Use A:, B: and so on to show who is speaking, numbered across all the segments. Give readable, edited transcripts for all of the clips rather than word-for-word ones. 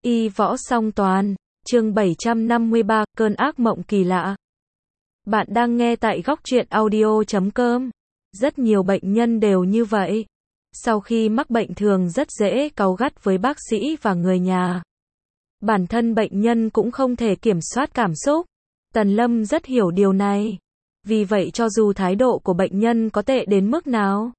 A: Y võ song toàn, chương 753, cơn ác mộng kỳ lạ. Bạn đang nghe tại góc truyện audio.com. Rất nhiều bệnh nhân đều như vậy. Sau khi mắc bệnh thường rất dễ cáu gắt với bác sĩ và người nhà. Bản thân bệnh nhân cũng không thể kiểm soát cảm xúc. Tần Lâm rất hiểu điều này. Vì vậy cho dù thái độ của bệnh nhân có tệ đến mức nào,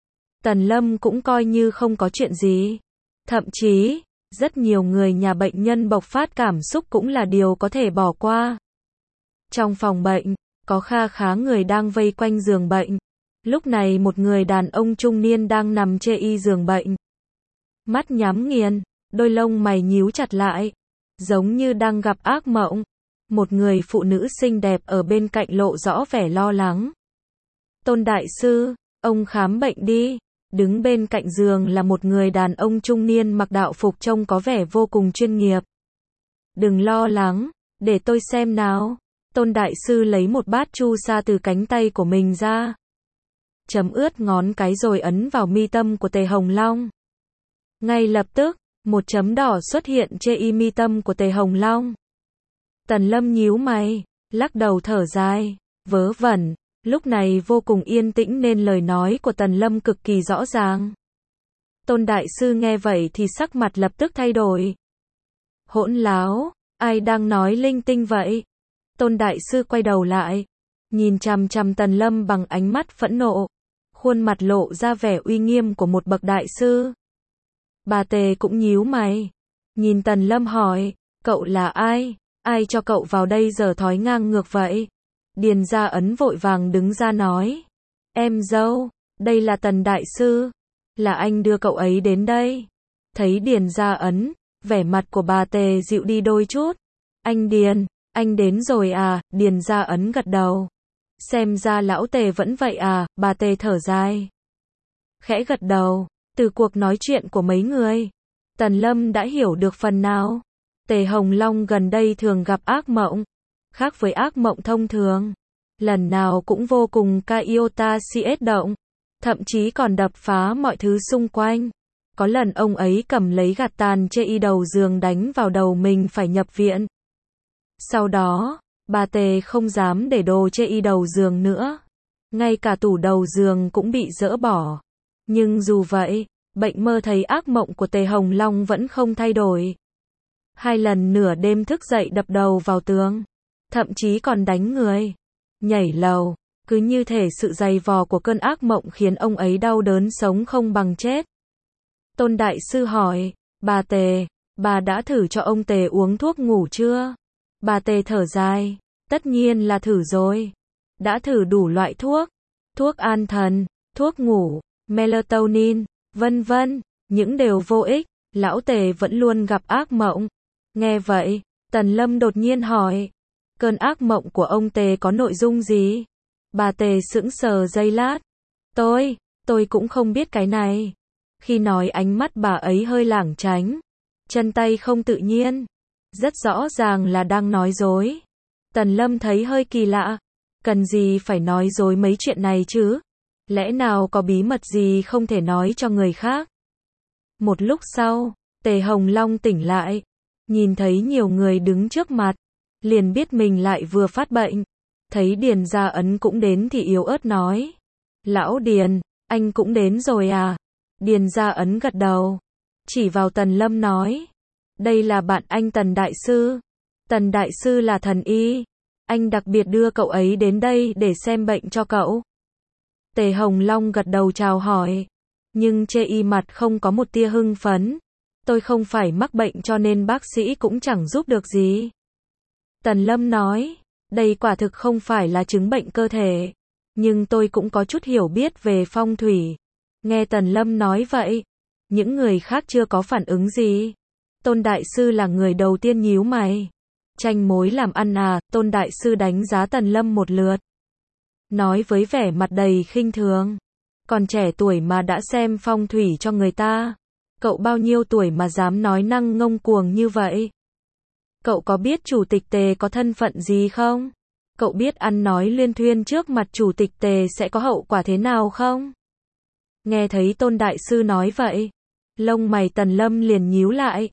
A: Tần Lâm cũng coi như không có chuyện gì. Thậm chí, rất nhiều người nhà bệnh nhân bộc phát cảm xúc cũng là điều có thể bỏ qua. Trong phòng bệnh, có kha khá người đang vây quanh giường bệnh. Lúc này một người đàn ông trung niên đang nằm trên giường bệnh. Mắt nhắm nghiền, đôi lông mày nhíu chặt lại, giống như đang gặp ác mộng. Một người phụ nữ xinh đẹp ở bên cạnh lộ rõ vẻ lo lắng. Tôn đại sư, ông khám bệnh đi. Đứng bên cạnh giường là một người đàn ông trung niên mặc đạo phục trông có vẻ vô cùng chuyên nghiệp. Đừng lo lắng, để tôi xem nào. Tôn đại sư lấy một bát chu sa từ cánh tay của mình ra. Chấm ướt ngón cái rồi ấn vào mi tâm của Tề Hồng Long. Ngay lập tức, một chấm đỏ xuất hiện trên mi tâm của Tề Hồng Long. Tần Lâm nhíu mày, lắc đầu thở dài, vớ vẩn. Lúc này vô cùng yên tĩnh nên lời nói của Tần Lâm cực kỳ rõ ràng. Tôn đại sư nghe vậy thì sắc mặt lập tức thay đổi. Hỗn láo, ai đang nói linh tinh vậy? Tôn đại sư quay đầu lại, nhìn chằm chằm Tần Lâm bằng ánh mắt phẫn nộ, khuôn mặt lộ ra vẻ uy nghiêm của một bậc đại sư. Bà Tề cũng nhíu mày, nhìn Tần Lâm hỏi, cậu là ai? Ai cho cậu vào đây giờ thói ngang ngược vậy? Điền Gia Ấn vội vàng đứng ra nói, em dâu, đây là Tần đại sư, là anh đưa cậu ấy đến đây. Thấy Điền Gia Ấn, vẻ mặt của bà Tề dịu đi đôi chút. Anh Điền, anh đến rồi à? Điền Gia Ấn gật đầu. Xem ra lão Tề vẫn vậy à? Bà Tề thở dài, khẽ gật đầu. Từ cuộc nói chuyện của mấy người, Tần Lâm đã hiểu được phần nào. Tề Hồng Long gần đây thường gặp ác mộng. Khác với ác mộng thông thường, lần nào cũng vô cùng iota cs động, thậm chí còn đập phá mọi thứ xung quanh. Có lần ông ấy cầm lấy gạt tàn trên đầu giường đánh vào đầu mình phải nhập viện. Sau đó, bà Tề không dám để đồ trên đầu giường nữa. Ngay cả tủ đầu giường cũng bị dỡ bỏ. Nhưng dù vậy, bệnh mơ thấy ác mộng của Tề Hồng Long vẫn không thay đổi. 2 lần nửa đêm thức dậy đập đầu vào tường. Thậm chí còn đánh người, nhảy lầu, cứ như thể sự dày vò của cơn ác mộng khiến ông ấy đau đớn sống không bằng chết. Tôn đại sư hỏi, bà Tề, bà đã thử cho ông Tề uống thuốc ngủ chưa? Bà Tề thở dài, tất nhiên là thử rồi. Đã thử đủ loại thuốc, thuốc an thần, thuốc ngủ, melatonin, vân vân, những đều vô ích, lão Tề vẫn luôn gặp ác mộng. Nghe vậy, Tần Lâm đột nhiên hỏi, cơn ác mộng của ông Tề có nội dung gì? Bà Tề sững sờ giây lát. Tôi cũng không biết cái này. Khi nói ánh mắt bà ấy hơi lảng tránh, chân tay không tự nhiên. Rất rõ ràng là đang nói dối. Tần Lâm thấy hơi kỳ lạ. Cần gì phải nói dối mấy chuyện này chứ? Lẽ nào có bí mật gì không thể nói cho người khác? Một lúc sau, Tề Hồng Long tỉnh lại. Nhìn thấy nhiều người đứng trước mặt, liền biết mình lại vừa phát bệnh. Thấy Điền Gia Ấn cũng đến thì yếu ớt nói, lão Điền, anh cũng đến rồi à? Điền Gia Ấn gật đầu, chỉ vào Tần Lâm nói, đây là bạn anh Tần đại sư. Tần đại sư là thần y, anh đặc biệt đưa cậu ấy đến đây để xem bệnh cho cậu. Tề Hồng Long gật đầu chào hỏi, nhưng trên mặt không có một tia hưng phấn. Tôi không phải mắc bệnh cho nên bác sĩ cũng chẳng giúp được gì. Tần Lâm nói, đây quả thực không phải là chứng bệnh cơ thể, nhưng tôi cũng có chút hiểu biết về phong thủy. Nghe Tần Lâm nói vậy, những người khác chưa có phản ứng gì. Tôn đại sư là người đầu tiên nhíu mày. Tranh mối làm ăn à? Tôn đại sư đánh giá Tần Lâm một lượt, nói với vẻ mặt đầy khinh thường, còn trẻ tuổi mà đã xem phong thủy cho người ta. Cậu bao nhiêu tuổi mà dám nói năng ngông cuồng như vậy? Cậu có biết chủ tịch Tề có thân phận gì không? Cậu biết ăn nói luyên thuyên trước mặt chủ tịch Tề sẽ có hậu quả thế nào không? Nghe thấy Tôn đại sư nói vậy, lông mày Tần Lâm liền nhíu lại.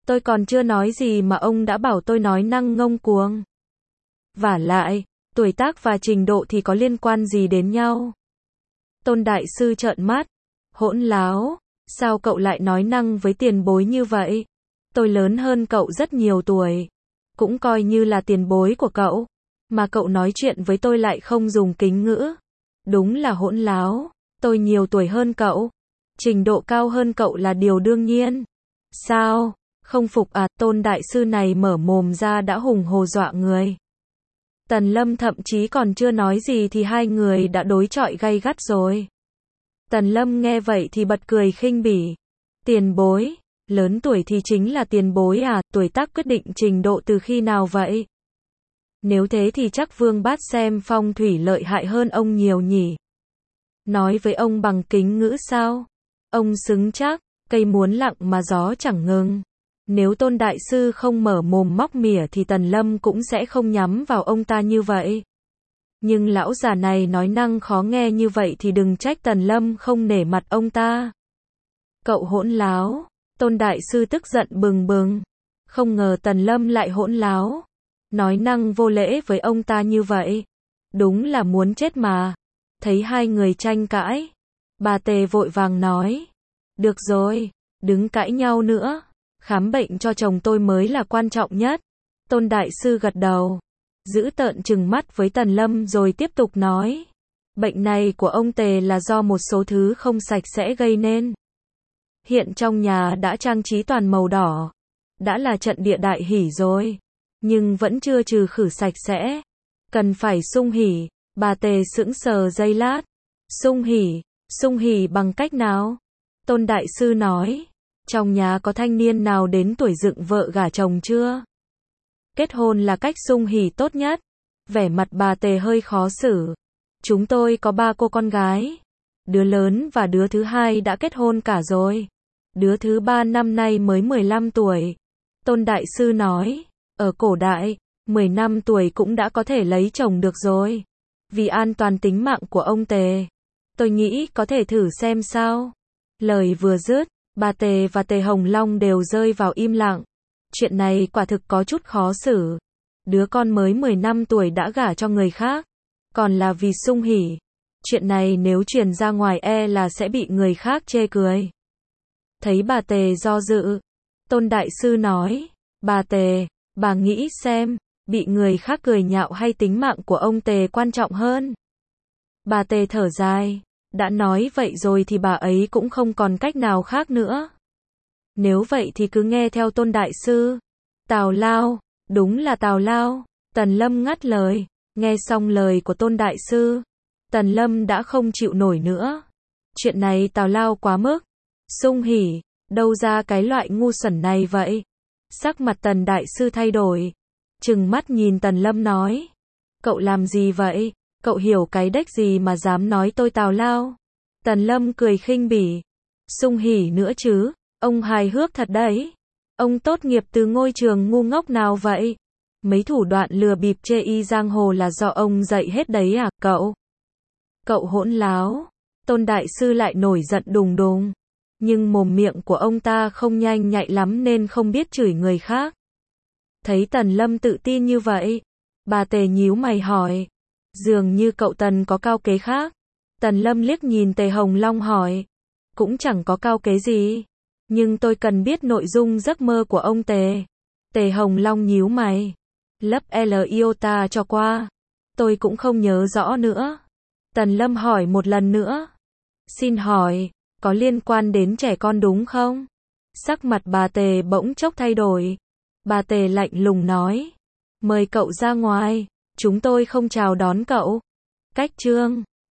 A: Tôi còn chưa nói gì mà ông đã bảo tôi nói năng ngông cuồng. Vả lại, tuổi tác và trình độ thì có liên quan gì đến nhau? Tôn đại sư trợn mắt. Hỗn láo, sao cậu lại nói năng với tiền bối như vậy? Tôi lớn hơn cậu rất nhiều tuổi. Cũng coi như là tiền bối của cậu. Mà cậu nói chuyện với tôi lại không dùng kính ngữ. Đúng là hỗn láo. Tôi nhiều tuổi hơn cậu. Trình độ cao hơn cậu là điều đương nhiên. Sao? Không phục à? Tôn đại sư này mở mồm ra đã hùng hổ dọa người. Tần Lâm thậm chí còn chưa nói gì thì hai người đã đối chọi gay gắt rồi. Tần Lâm nghe vậy thì bật cười khinh bỉ. Tiền bối, lớn tuổi thì chính là tiền bối à, tuổi tác quyết định trình độ từ khi nào vậy? Nếu thế thì chắc Vương Bát xem phong thủy lợi hại hơn ông nhiều nhỉ. Nói với ông bằng kính ngữ sao? Ông xứng chắc, cây muốn lặng mà gió chẳng ngừng. Nếu Tôn đại sư không mở mồm móc mỉa thì Tần Lâm cũng sẽ không nhắm vào ông ta như vậy. Nhưng lão già này nói năng khó nghe như vậy thì đừng trách Tần Lâm không nể mặt ông ta. Cậu hỗn láo. Tôn đại sư tức giận bừng bừng. Không ngờ Tần Lâm lại hỗn láo. Nói năng vô lễ với ông ta như vậy. Đúng là muốn chết mà. Thấy hai người tranh cãi. Bà Tề vội vàng nói. Được rồi, đừng cãi nhau nữa. Khám bệnh cho chồng tôi mới là quan trọng nhất. Tôn đại sư gật đầu. Giữ tợn trừng mắt với Tần Lâm rồi tiếp tục nói. Bệnh này của ông Tề là do một số thứ không sạch sẽ gây nên. Hiện trong nhà đã trang trí toàn màu đỏ. Đã là trận địa đại hỷ rồi. Nhưng vẫn chưa trừ khử sạch sẽ. Cần phải xung hỉ. Bà Tề sững sờ giây lát. Xung hỉ bằng cách nào? Tôn đại sư nói. Trong nhà có thanh niên nào đến tuổi dựng vợ gả chồng chưa? Kết hôn là cách xung hỉ tốt nhất. Vẻ mặt bà Tề hơi khó xử. Chúng tôi có 3 cô con gái. Đứa lớn và đứa thứ hai đã kết hôn cả rồi. Đứa thứ 3 năm nay mới 15 tuổi. Tôn đại sư nói. Ở cổ đại, 10 năm tuổi cũng đã có thể lấy chồng được rồi. Vì an toàn tính mạng của ông Tề, tôi nghĩ có thể thử xem sao. Lời vừa dứt, bà Tề và Tề Hồng Long đều rơi vào im lặng. Chuyện này quả thực có chút khó xử. Đứa con mới 10 năm tuổi đã gả cho người khác. Còn là vì xung hỉ. Chuyện này nếu truyền ra ngoài e là sẽ bị người khác chê cười. Thấy bà Tề do dự. Tôn đại sư nói. Bà Tề, bà nghĩ xem. Bị người khác cười nhạo hay tính mạng của ông Tề quan trọng hơn? Bà Tề thở dài. Đã nói vậy rồi thì bà ấy cũng không còn cách nào khác nữa. Nếu vậy thì cứ nghe theo Tôn đại sư. Tào lao, đúng là tào lao. Tần Lâm ngắt lời. Nghe xong lời của Tôn đại sư, Tần Lâm đã không chịu nổi nữa. Chuyện này tào lao quá mức. Xung hỉ, đâu ra cái loại ngu xuẩn này vậy? Sắc mặt Tần đại sư thay đổi. Trừng mắt nhìn Tần Lâm nói. Cậu làm gì vậy? Cậu hiểu cái đếch gì mà dám nói tôi tào lao? Tần Lâm cười khinh bỉ. Xung hỉ nữa chứ, ông hài hước thật đấy. Ông tốt nghiệp từ ngôi trường ngu ngốc nào vậy? Mấy thủ đoạn lừa bịp chê y giang hồ là do ông dạy hết đấy à, cậu? Cậu hỗn láo. Tôn đại sư lại nổi giận đùng đùng. Nhưng mồm miệng của ông ta không nhanh nhạy lắm nên không biết chửi người khác. Thấy Tần Lâm tự tin như vậy, bà Tề nhíu mày hỏi. Dường như cậu Tần có cao kế khác. Tần Lâm liếc nhìn Tề Hồng Long hỏi. Cũng chẳng có cao kế gì. Nhưng tôi cần biết nội dung giấc mơ của ông Tề. Tề Hồng Long nhíu mày. Lấp L iota cho qua. Tôi cũng không nhớ rõ nữa. Tần Lâm hỏi một lần nữa. Xin hỏi, có liên quan đến trẻ con đúng không? Sắc mặt bà Tề bỗng chốc thay đổi. Bà Tề lạnh lùng nói. Mời cậu ra ngoài. Chúng tôi không chào đón cậu. Cách chương